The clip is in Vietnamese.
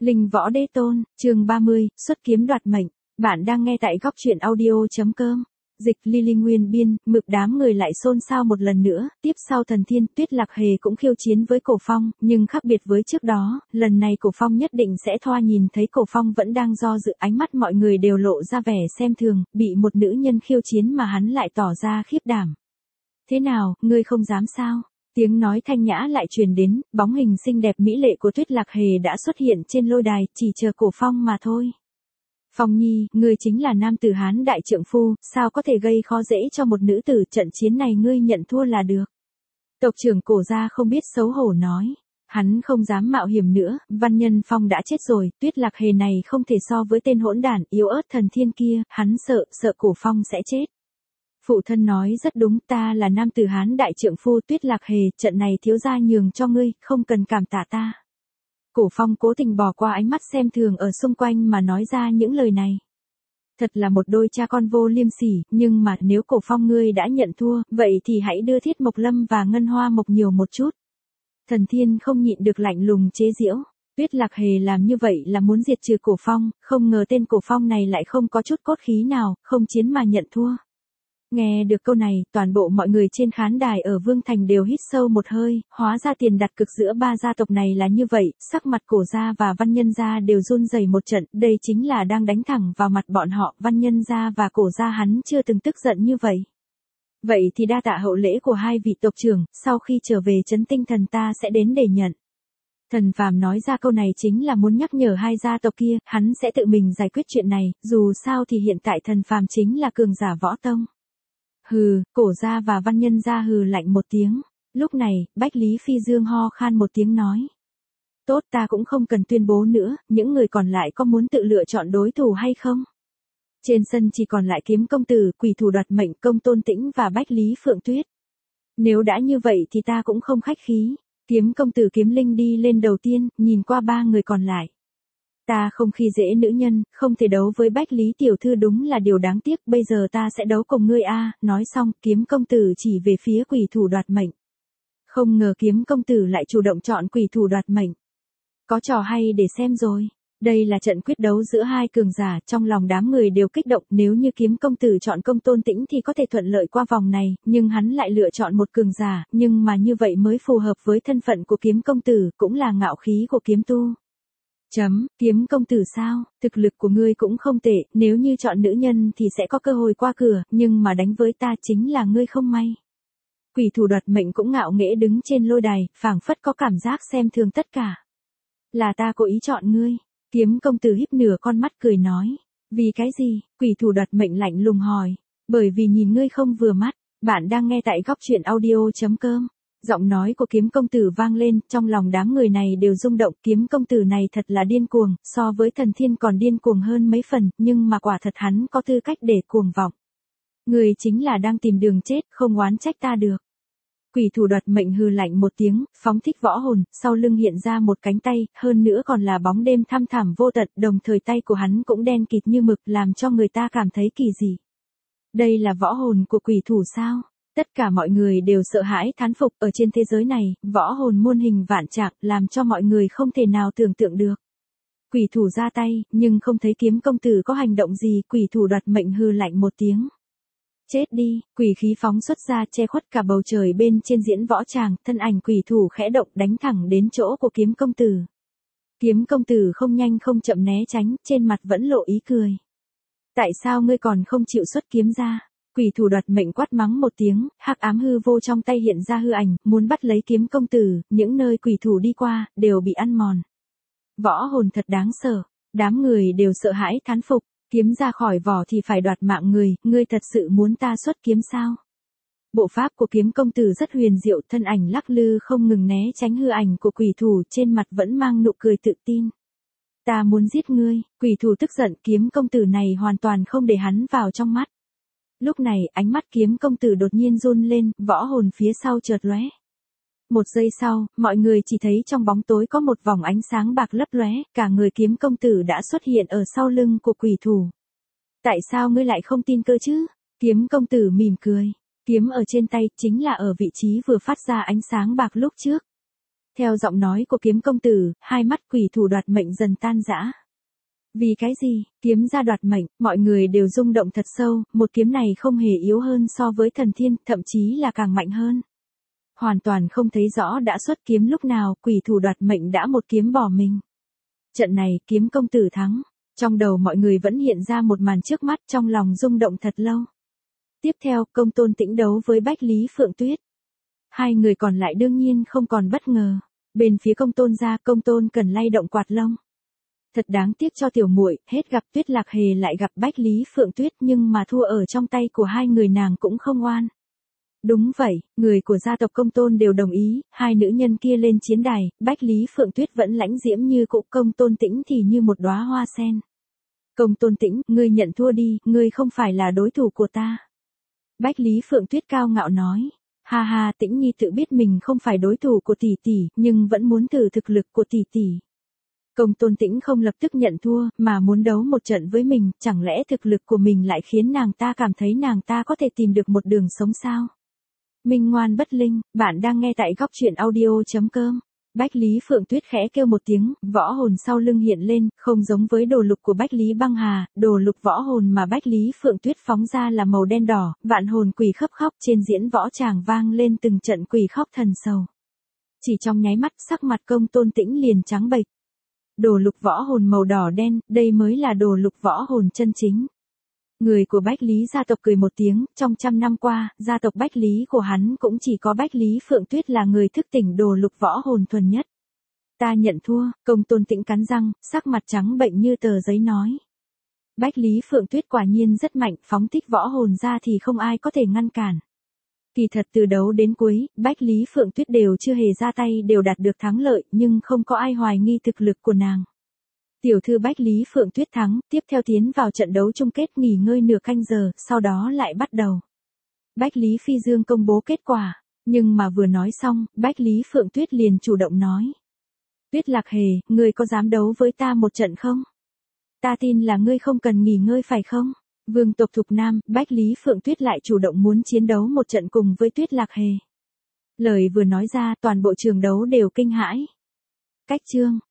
Linh võ đế tôn, chương 30, xuất kiếm đoạt mệnh. Bạn đang nghe tại góc truyện audio.com. Dịch Lily nguyên biên, mực đám người lại xôn xao một lần nữa, tiếp sau Thần Thiên, Tuyết Lạc Hề cũng khiêu chiến với Cổ Phong, nhưng khác biệt với trước đó, lần này Cổ Phong nhất định sẽ thoa. Nhìn thấy Cổ Phong vẫn đang do dự, ánh mắt mọi người đều lộ ra vẻ xem thường, bị một nữ nhân khiêu chiến mà hắn lại tỏ ra khiếp đảm. Thế nào, ngươi không dám sao? Tiếng nói thanh nhã lại truyền đến, bóng hình xinh đẹp mỹ lệ của Tuyết Lạc Hề đã xuất hiện trên lôi đài, chỉ chờ Cổ Phong mà thôi. Phong Nhi, ngươi chính là nam tử Hán đại trượng phu, sao có thể gây khó dễ cho một nữ tử, trận chiến này ngươi nhận thua là được. Tộc trưởng Cổ gia không biết xấu hổ nói. Hắn không dám mạo hiểm nữa, Văn Nhân Phong đã chết rồi, Tuyết Lạc Hề này không thể so với tên hỗn đản yếu ớt Thần Thiên kia, hắn sợ Cổ Phong sẽ chết. Phụ thân nói rất đúng, ta là nam tử Hán đại trượng phu. Tuyết Lạc Hề, trận này thiếu gia nhường cho ngươi, không cần cảm tạ ta. Cổ Phong cố tình bỏ qua ánh mắt xem thường ở xung quanh mà nói ra những lời này. Thật là một đôi cha con vô liêm sỉ, nhưng mà nếu Cổ Phong ngươi đã nhận thua, vậy thì hãy đưa Thiết Mộc Lâm và Ngân Hoa Mộc nhiều một chút. Thần Thiên không nhịn được lạnh lùng chế giễu. Tuyết Lạc Hề làm như vậy là muốn diệt trừ Cổ Phong, không ngờ tên Cổ Phong này lại không có chút cốt khí nào, không chiến mà nhận thua. Nghe được câu này, toàn bộ mọi người trên khán đài ở Vương Thành đều hít sâu một hơi, hóa ra tiền đặt cược giữa ba gia tộc này là như vậy, sắc mặt Cổ gia và Văn Nhân gia đều run rẩy một trận, đây chính là đang đánh thẳng vào mặt bọn họ, Văn Nhân gia và Cổ gia hắn chưa từng tức giận như vậy. Vậy thì đa tạ hậu lễ của hai vị tộc trưởng, sau khi trở về trấn tinh thần ta sẽ đến để nhận. Thần Phàm nói ra câu này chính là muốn nhắc nhở hai gia tộc kia, hắn sẽ tự mình giải quyết chuyện này, dù sao thì hiện tại Thần Phàm chính là cường giả võ tông. Hừ, Cổ gia và Văn Nhân gia hừ lạnh một tiếng. Lúc này, Bách Lý Phi Dương ho khan một tiếng nói. Tốt, ta cũng không cần tuyên bố nữa, những người còn lại có muốn tự lựa chọn đối thủ hay không? Trên sân chỉ còn lại Kiếm Công Tử, Quỷ Thủ Đoạt Mệnh, Công Tôn Tĩnh và Bách Lý Phượng Tuyết. Nếu đã như vậy thì ta cũng không khách khí. Kiếm Công Tử Kiếm Linh đi lên đầu tiên, nhìn qua ba người còn lại. Ta không khi dễ nữ nhân, không thể đấu với Bách Lý tiểu thư đúng là điều đáng tiếc, bây giờ ta sẽ đấu cùng ngươi a. Nói xong, Kiếm Công Tử chỉ về phía Quỷ Thủ Đoạt Mệnh. Không ngờ Kiếm Công Tử lại chủ động chọn Quỷ Thủ Đoạt Mệnh. Có trò hay để xem rồi. Đây là trận quyết đấu giữa hai cường giả, trong lòng đám người đều kích động, nếu như Kiếm Công Tử chọn Công Tôn Tĩnh thì có thể thuận lợi qua vòng này, nhưng hắn lại lựa chọn một cường giả, nhưng mà như vậy mới phù hợp với thân phận của Kiếm Công Tử, cũng là ngạo khí của kiếm tu. Kiếm Công Tử sao, thực lực của ngươi cũng không tệ, nếu như chọn nữ nhân thì sẽ có cơ hội qua cửa, nhưng mà đánh với ta chính là ngươi không may. Quỷ Thủ Đoạt Mệnh cũng ngạo nghễ đứng trên lôi đài, phảng phất có cảm giác xem thường tất cả. Là ta cố ý chọn ngươi. Kiếm Công Tử híp nửa con mắt cười nói. Vì cái gì? Quỷ Thủ Đoạt Mệnh lạnh lùng hỏi. Bởi vì nhìn ngươi không vừa mắt. Bạn đang nghe tại góc truyện audio.com. Giọng nói của Kiếm Công Tử vang lên, trong lòng đám người này đều rung động, Kiếm Công Tử này thật là điên cuồng, so với Thần Thiên còn điên cuồng hơn mấy phần, nhưng mà quả thật hắn có tư cách để cuồng vọng. Người chính là đang tìm đường chết, không oán trách ta được. Quỷ Thủ Đoạt Mệnh hừ lạnh một tiếng, phóng thích võ hồn, sau lưng hiện ra một cánh tay, hơn nữa còn là bóng đêm thăm thẳm vô tận, đồng thời tay của hắn cũng đen kịt như mực, làm cho người ta cảm thấy kỳ dị. Đây là võ hồn của quỷ thủ sao? Tất cả mọi người đều sợ hãi thán phục, ở trên thế giới này, võ hồn muôn hình vạn trạng, làm cho mọi người không thể nào tưởng tượng được. Quỷ thủ ra tay, nhưng không thấy Kiếm Công Tử có hành động gì, Quỷ Thủ Đoạt Mệnh hừ lạnh một tiếng. Chết đi, quỷ khí phóng xuất ra che khuất cả bầu trời bên trên diễn võ tràng, thân ảnh quỷ thủ khẽ động đánh thẳng đến chỗ của Kiếm Công Tử. Kiếm Công Tử không nhanh không chậm né tránh, trên mặt vẫn lộ ý cười. Tại sao ngươi còn không chịu xuất kiếm ra? Quỷ Thủ Đoạt Mệnh quát mắng một tiếng, hắc ám hư vô trong tay hiện ra hư ảnh, muốn bắt lấy Kiếm Công Tử, những nơi quỷ thủ đi qua, đều bị ăn mòn. Võ hồn thật đáng sợ, đám người đều sợ hãi thán phục, kiếm ra khỏi vỏ thì phải đoạt mạng người, ngươi thật sự muốn ta xuất kiếm sao? Bộ pháp của Kiếm Công Tử rất huyền diệu, thân ảnh lắc lư không ngừng né tránh hư ảnh của quỷ thủ, trên mặt vẫn mang nụ cười tự tin. Ta muốn giết ngươi, quỷ thủ tức giận, Kiếm Công Tử này hoàn toàn không để hắn vào trong mắt. Lúc này, ánh mắt Kiếm Công Tử đột nhiên run lên, võ hồn phía sau chợt lóe. Một giây sau, mọi người chỉ thấy trong bóng tối có một vòng ánh sáng bạc lấp lóe, cả người Kiếm Công Tử đã xuất hiện ở sau lưng của quỷ thủ. Tại sao ngươi lại không tin cơ chứ? Kiếm Công Tử mỉm cười. Kiếm ở trên tay chính là ở vị trí vừa phát ra ánh sáng bạc lúc trước. Theo giọng nói của kiếm công tử, hai mắt quỷ thủ đoạt mệnh dần tan rã. Vì cái gì, kiếm ra đoạt mệnh, mọi người đều rung động thật sâu, một kiếm này không hề yếu hơn so với thần thiên, thậm chí là càng mạnh hơn. Hoàn toàn không thấy rõ đã xuất kiếm lúc nào, quỷ thủ đoạt mệnh đã một kiếm bỏ mình. Trận này, kiếm công tử thắng. Trong đầu mọi người vẫn hiện ra một màn trước mắt, trong lòng rung động thật lâu. Tiếp theo, Công Tôn Tĩnh đấu với Bách Lý Phượng Tuyết. Hai người còn lại đương nhiên không còn bất ngờ. Bên phía Công Tôn gia, Công Tôn cần lay động quạt lông. Thật đáng tiếc cho tiểu muội, hết gặp Tuyết Lạc Hề lại gặp Bách Lý Phượng Tuyết, nhưng mà thua ở trong tay của hai người nàng cũng không oan. Đúng vậy, người của gia tộc Công Tôn đều đồng ý, hai nữ nhân kia lên chiến đài, Bách Lý Phượng Tuyết vẫn lãnh diễm như cũ, Công Tôn Tĩnh thì như một đóa hoa sen. Công Tôn Tĩnh, ngươi nhận thua đi, ngươi không phải là đối thủ của ta. Bách Lý Phượng Tuyết cao ngạo nói. Ha ha, Tĩnh Nhi tự biết mình không phải đối thủ của tỷ tỷ, nhưng vẫn muốn thử thực lực của tỷ tỷ. Công Tôn Tĩnh không lập tức nhận thua, mà muốn đấu một trận với mình, chẳng lẽ thực lực của mình lại khiến nàng ta cảm thấy nàng ta có thể tìm được một đường sống sao? Minh ngoan bất linh, bạn đang nghe tại góc truyện audio.com. Bách Lý Phượng Tuyết khẽ kêu một tiếng, võ hồn sau lưng hiện lên, không giống với đồ lục của Bách Lý Băng Hà, đồ lục võ hồn mà Bách Lý Phượng Tuyết phóng ra là màu đen đỏ, vạn hồn quỷ khấp khóc, trên diễn võ tràng vang lên từng trận quỷ khóc thần sầu. Chỉ trong nháy mắt, sắc mặt Công Tôn Tĩnh liền trắng bệch. Đồ lục võ hồn màu đỏ đen, đây mới là đồ lục võ hồn chân chính. Người của Bách Lý gia tộc cười một tiếng, trong trăm năm qua, gia tộc Bách Lý của hắn cũng chỉ có Bách Lý Phượng Tuyết là người thức tỉnh đồ lục võ hồn thuần nhất. Ta nhận thua, Công Tôn Tĩnh cắn răng, sắc mặt trắng bệnh như tờ giấy nói. Bách Lý Phượng Tuyết quả nhiên rất mạnh, phóng thích võ hồn ra thì không ai có thể ngăn cản. Kỳ thật từ đấu đến cuối, Bách Lý Phượng Tuyết đều chưa hề ra tay đều đạt được thắng lợi, nhưng không có ai hoài nghi thực lực của nàng. Tiểu thư Bách Lý Phượng Tuyết thắng, tiếp theo tiến vào trận đấu chung kết nghỉ ngơi nửa canh giờ, sau đó lại bắt đầu. Bách Lý Phi Dương công bố kết quả, nhưng mà vừa nói xong, Bách Lý Phượng Tuyết liền chủ động nói. Tuyết Lạc Hề, ngươi có dám đấu với ta một trận không? Ta tin là ngươi không cần nghỉ ngơi phải không? Vương tộc Thục Nam, Bách Lý Phượng Tuyết lại chủ động muốn chiến đấu một trận cùng với Tuyết Lạc Hề. Lời vừa nói ra, toàn bộ trường đấu đều kinh hãi. Cách chương.